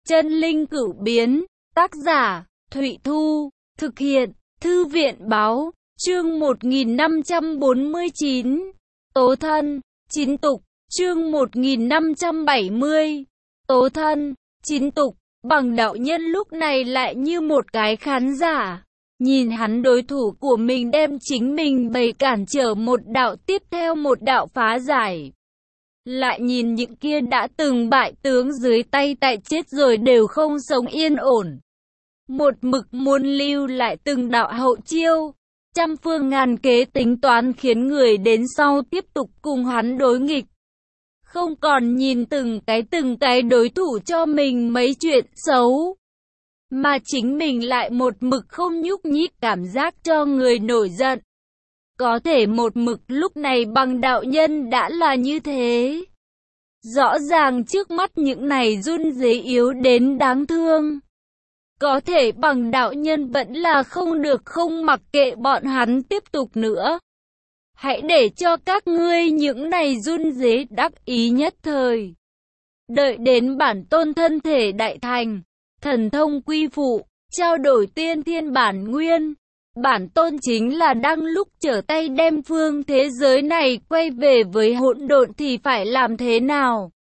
Chân linh cửu biến, tác giả, Thụy Thu, thực hiện, Thư viện Báo, chương 1549, Tố thân, chín tục, chương 1570, Tố thân, chín tục, Bằng đạo nhân lúc này lại như một cái khán giả. Nhìn hắn đối thủ của mình đem chính mình bày cản trở một đạo tiếp theo một đạo phá giải. Lại nhìn những kia đã từng bại tướng dưới tay tại chết rồi đều không sống yên ổn. Một mực muốn lưu lại từng đạo hậu chiêu, trăm phương ngàn kế tính toán khiến người đến sau tiếp tục cùng hắn đối nghịch. Không còn nhìn từng cái đối thủ cho mình mấy chuyện xấu. Mà chính mình lại một mực không nhúc nhích cảm giác cho người nổi giận. Có thể một mực lúc này Bằng đạo nhân đã là như thế. Rõ ràng trước mắt những này run rế yếu đến đáng thương. Có thể Bằng đạo nhân vẫn là không được không mặc kệ bọn hắn tiếp tục nữa. Hãy để cho các ngươi những này run rế đắc ý nhất thời. Đợi đến bản tôn thân thể đại thành, thần thông quy phụ, trao đổi tiên thiên bản nguyên. Bản tôn chính là đang lúc trở tay đem phương thế giới này quay về với hỗn độn thì phải làm thế nào?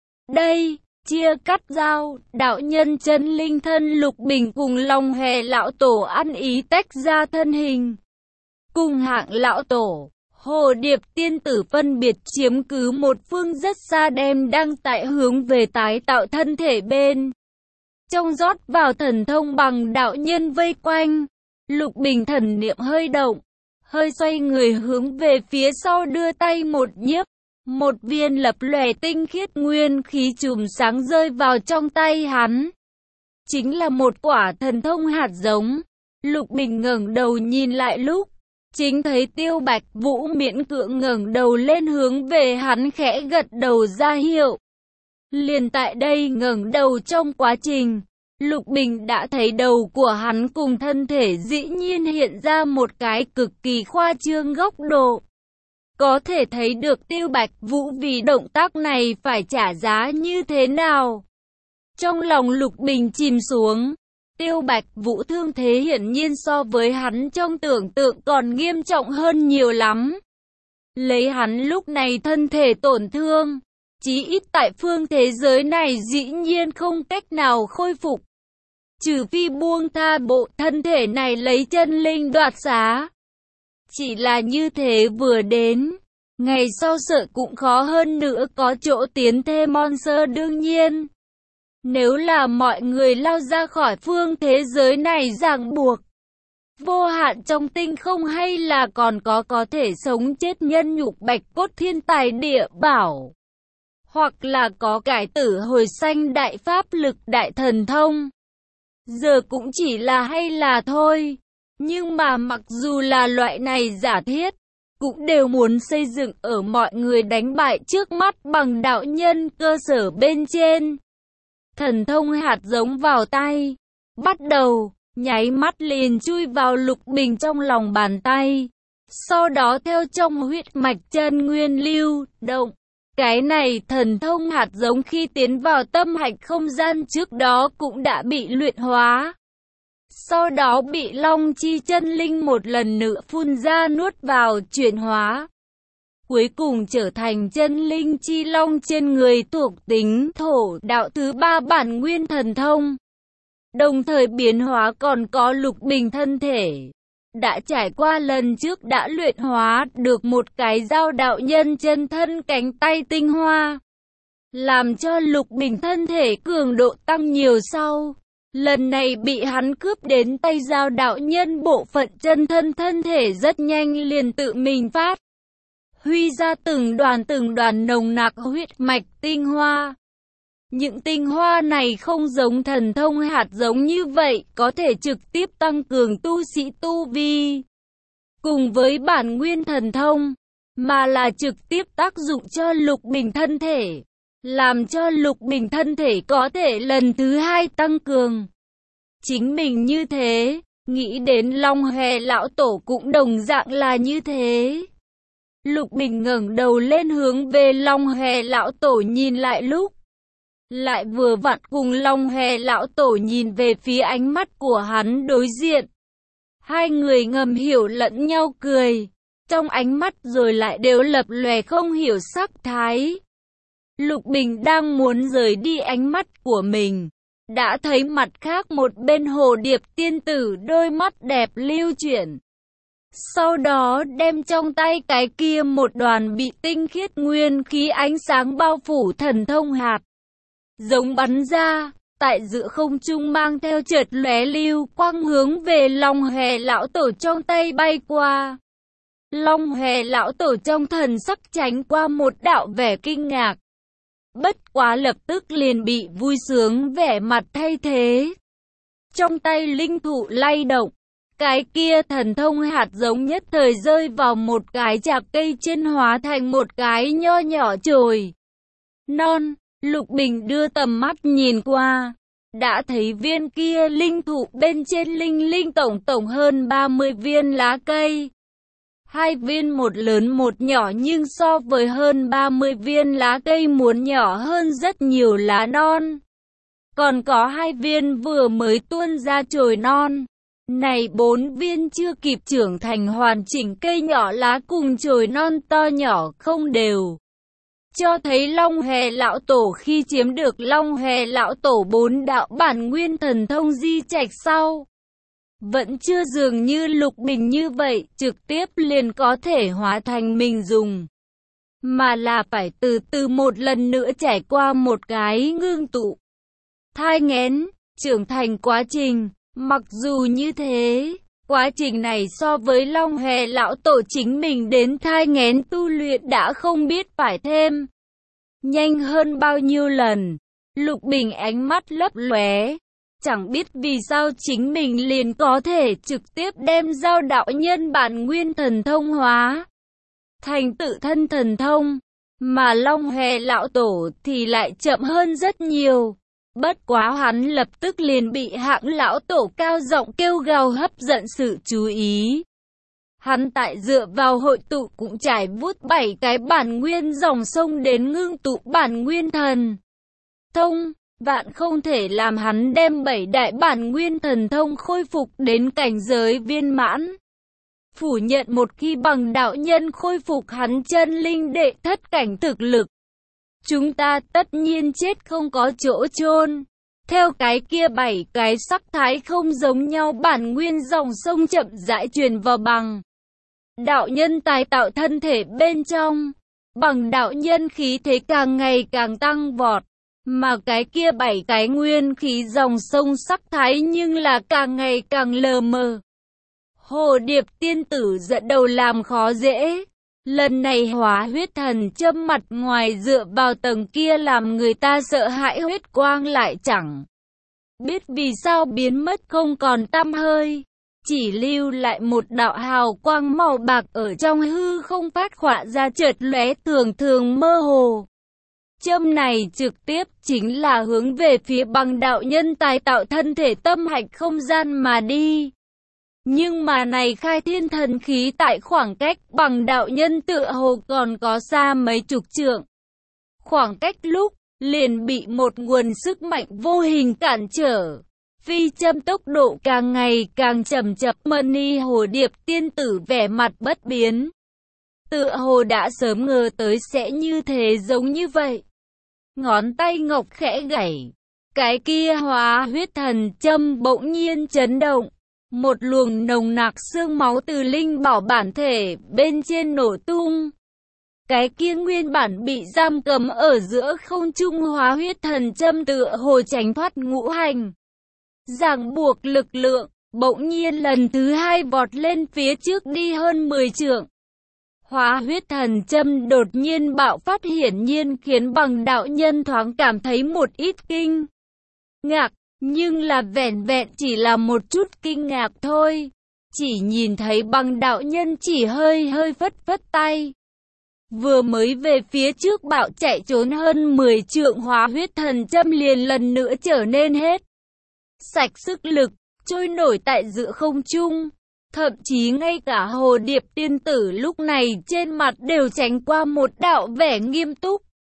Đây, chia cắt giao, đạo nhân chân linh thân Lục Bình cùng Long Hề lão tổ ăn ý tách ra thân hình. Cùng Hạng lão tổ, Hồ Điệp tiên tử phân biệt chiếm cứ một phương rất xa đem đang tại hướng về tái tạo thân thể bên. Trong rót vào thần thông Bằng đạo nhân vây quanh, Lục Bình thần niệm hơi động, hơi xoay người hướng về phía sau đưa tay một nhiếp. Một viên lập lòe tinh khiết nguyên khí chùm sáng rơi vào trong tay hắn. Chính là một quả thần thông hạt giống. Lục Bình ngẩng đầu nhìn lại lúc, chính thấy Tiêu Bạch Vũ miễn cưỡng ngẩng đầu lên hướng về hắn khẽ gật đầu ra hiệu. Liền tại đây ngẩng đầu trong quá trình, Lục Bình đã thấy đầu của hắn cùng thân thể dĩ nhiên hiện ra một cái cực kỳ khoa trương góc độ. Có thể thấy được Tiêu Bạch Vũ vì động tác này phải trả giá như thế nào. Trong lòng Lục Bình chìm xuống, Tiêu Bạch Vũ thương thế hiển nhiên so với hắn trong tưởng tượng còn nghiêm trọng hơn nhiều lắm. Lấy hắn lúc này thân thể tổn thương, chí ít tại phương thế giới này dĩ nhiên không cách nào khôi phục. Trừ phi buông tha bộ thân thể này lấy chân linh đoạt xá. Chỉ là như thế vừa đến, ngày sau sợ cũng khó hơn nữa có chỗ tiến thêm Monster đương nhiên. Nếu là mọi người lao ra khỏi phương thế giới này ràng buộc, vô hạn trong tinh không hay là còn có thể sống chết nhân nhục bạch cốt thiên tài địa bảo. Hoặc là có cải tử hồi sanh đại pháp lực đại thần thông. Giờ cũng chỉ là hay là thôi. Nhưng mà mặc dù là loại này giả thiết, cũng đều muốn xây dựng ở mọi người đánh bại trước mắt Bằng đạo nhân cơ sở bên trên. Thần thông hạt giống vào tay, bắt đầu, nháy mắt liền chui vào Lục Bình trong lòng bàn tay. Sau đó theo trong huyết mạch chân nguyên lưu động. Cái này thần thông hạt giống khi tiến vào tâm hạch không gian trước đó cũng đã bị luyện hóa. Sau đó bị Long Chi chân linh một lần nữa phun ra nuốt vào chuyển hóa. Cuối cùng trở thành chân linh chi long trên người thuộc tính thổ đạo thứ 3 bản nguyên thần thông. Đồng thời biến hóa còn có Lục Bình thân thể. Đã trải qua lần trước đã luyện hóa được một cái Giao đạo nhân chân thân cánh tay tinh hoa. Làm cho Lục Bình thân thể cường độ tăng nhiều sau. Lần này bị hắn cướp đến tay Giao đạo nhân bộ phận chân thân thể rất nhanh liền tự mình phát huy ra từng đoàn nồng nặc huyết mạch tinh hoa. Những tinh hoa này không giống thần thông hạt giống như vậy, có thể trực tiếp tăng cường tu sĩ tu vi. Cùng với bản nguyên thần thông, mà là trực tiếp tác dụng cho Lục Bình thân thể. Làm cho Lục Bình thân thể có thể lần thứ 2 tăng cường. Chính mình như thế, nghĩ đến Long Hề lão tổ cũng đồng dạng là như thế. Lục Bình ngẩng đầu lên hướng về Long Hề lão tổ nhìn lại lúc, lại vừa vặn cùng Long Hòe lão tổ nhìn về phía ánh mắt của hắn đối diện. Hai người ngầm hiểu lẫn nhau cười, trong ánh mắt rồi lại đều lập lòe không hiểu sắc thái. Lục Bình đang muốn rời đi ánh mắt của mình, đã thấy mặt khác một bên Hồ Điệp tiên tử đôi mắt đẹp lưu chuyển. Sau đó đem trong tay cái kia một đoàn bị tinh khiết nguyên khí ánh sáng bao phủ thần thông hạt. Giống bắn ra, tại giữa không trung mang theo chợt lóe lưu quang hướng về Long Hòe lão tổ trong tay bay qua. Long Hòe lão tổ trong thần sắc tránh qua một đạo vẻ kinh ngạc. Bất quá lập tức liền bị vui sướng vẻ mặt thay thế. Trong tay linh thụ lay động, cái kia thần thông hạt giống nhất thời rơi vào một cái chạc cây trên hóa thành một cái nho nhỏ chồi non. Lục Bình đưa tầm mắt nhìn qua, đã thấy viên kia linh thụ bên trên linh tổng hơn 30 viên lá cây. Hai viên một lớn một nhỏ nhưng so với hơn 30 viên lá cây muốn nhỏ hơn rất nhiều lá non. Còn có hai viên vừa mới tuôn ra chồi non. Này 4 viên chưa kịp trưởng thành hoàn chỉnh cây nhỏ lá cùng chồi non to nhỏ không đều. Cho thấy Long Hòe lão tổ khi chiếm được Long Hòe lão tổ 4 đạo bản nguyên thần thông di trạch sau. Vẫn chưa dường như Lục Bình như vậy, trực tiếp liền có thể hóa thành mình dùng. Mà là phải từ từ một lần nữa trải qua một cái ngưng tụ, thai nghén, trưởng thành quá trình. Mặc dù như thế, quá trình này so với Long Hòe lão tổ chính mình đến thai nghén tu luyện đã không biết phải thêm nhanh hơn bao nhiêu lần. Lục Bình ánh mắt lấp lóe, chẳng biết vì sao chính mình liền có thể trực tiếp đem Giao đạo nhân bản nguyên thần thông hóa thành tự thân thần thông, mà Long Hòe lão tổ thì lại chậm hơn rất nhiều. Bất quá hắn lập tức liền bị hạng lão tổ cao giọng kêu gào hấp dẫn sự chú ý. Hắn tại dựa vào hội tụ cũng trải vút 7 cái bản nguyên dòng sông đến ngưng tụ bản nguyên thần thông, vạn không thể làm hắn đem 7 đại bản nguyên thần thông khôi phục đến cảnh giới viên mãn. Phủ nhận một khi bằng đạo nhân khôi phục hắn chân linh đệ thất cảnh thực lực, chúng ta tất nhiên chết không có chỗ chôn. Theo cái kia 7 cái sắc thái không giống nhau bản nguyên dòng sông chậm rãi truyền vào bằng đạo nhân tài tạo thân thể bên trong, bằng đạo nhân khí thế càng ngày càng tăng vọt, mà cái kia 7 cái nguyên khí dòng sông sắc thái nhưng là càng ngày càng lờ mờ. Hồ Điệp tiên tử dẫn đầu làm khó dễ. Lần này hóa huyết thần châm mặt ngoài dựa vào tầng kia làm người ta sợ hãi, huyết quang lại chẳng biết vì sao biến mất không còn tăm hơi, chỉ lưu lại một đạo hào quang màu bạc ở trong hư không phát họa ra chợt lóe thường mơ hồ. Châm này trực tiếp chính là hướng về phía bằng đạo nhân tài tạo thân thể tâm hạch không gian mà đi. Nhưng mà này khai thiên thần khí tại khoảng cách bằng đạo nhân tựa hồ còn có xa mấy chục trượng. Khoảng cách lúc liền bị một nguồn sức mạnh vô hình cản trở. Phi châm tốc độ càng ngày càng chậm chậm, Mani Hồ Điệp tiên tử vẻ mặt bất biến. Tựa hồ đã sớm ngờ tới sẽ như thế, giống như vậy. Ngón tay ngọc khẽ gảy, cái kia hóa huyết thần châm bỗng nhiên chấn động. Một luồng nồng nặc xương máu từ linh bảo bản thể bên trên nổ tung. Cái kia nguyên bản bị giam cầm ở giữa không trung hóa huyết thần châm tựa hồ tránh thoát ngũ hành ràng buộc lực lượng, bỗng nhiên lần thứ hai vọt lên phía trước đi hơn 10 trượng. Hóa huyết thần châm đột nhiên bạo phát, hiển nhiên khiến bằng đạo nhân thoáng cảm thấy một ít kinh ngạc. Nhưng là vẻn vẹn chỉ là một chút kinh ngạc thôi. Chỉ nhìn thấy bằng đạo nhân chỉ hơi phất tay. Vừa mới về phía trước bạo chạy trốn hơn 10 trượng, hóa huyết thần châm liền lần nữa trở nên hết sạch sức lực, trôi nổi tại giữa không trung. Thậm chí ngay cả Hồ Điệp tiên tử lúc này trên mặt đều tránh qua một đạo vẻ nghiêm túc.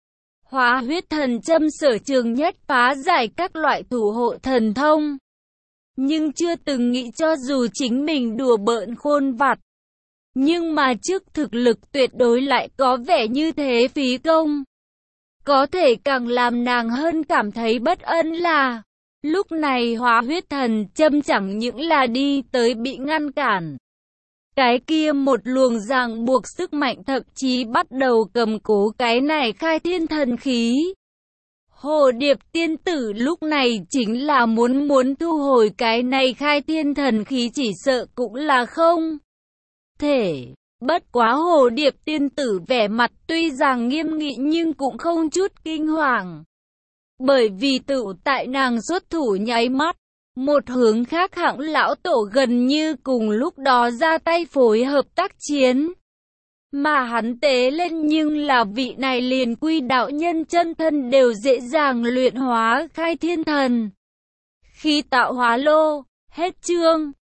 Hóa huyết thần châm sở trường nhất phá giải các loại thủ hộ thần thông. Nhưng chưa từng nghĩ cho dù chính mình đùa bỡn khôn vặt. Nhưng mà trước thực lực tuyệt đối lại có vẻ như thế phí công. Có thể càng làm nàng hơn cảm thấy bất ân là, lúc này hóa huyết thần châm chẳng những là đi tới bị ngăn cản. Cái kia một luồng ràng buộc sức mạnh thậm chí bắt đầu cầm cố cái này khai thiên thần khí. Hồ Điệp tiên tử lúc này chính là muốn thu hồi cái này khai thiên thần khí chỉ sợ cũng là không thể. Bất quá Hồ Điệp tiên tử vẻ mặt tuy rằng nghiêm nghị nhưng cũng không chút kinh hoàng. Bởi vì tự tại nàng xuất thủ nháy mắt, một hướng khác hạng lão tổ gần như cùng lúc đó ra tay phối hợp tác chiến. Mà hắn tế lên nhưng là vị này liền quy đạo nhân chân thân đều dễ dàng luyện hóa khai thiên thần. Khi tạo hóa lô, hết chương.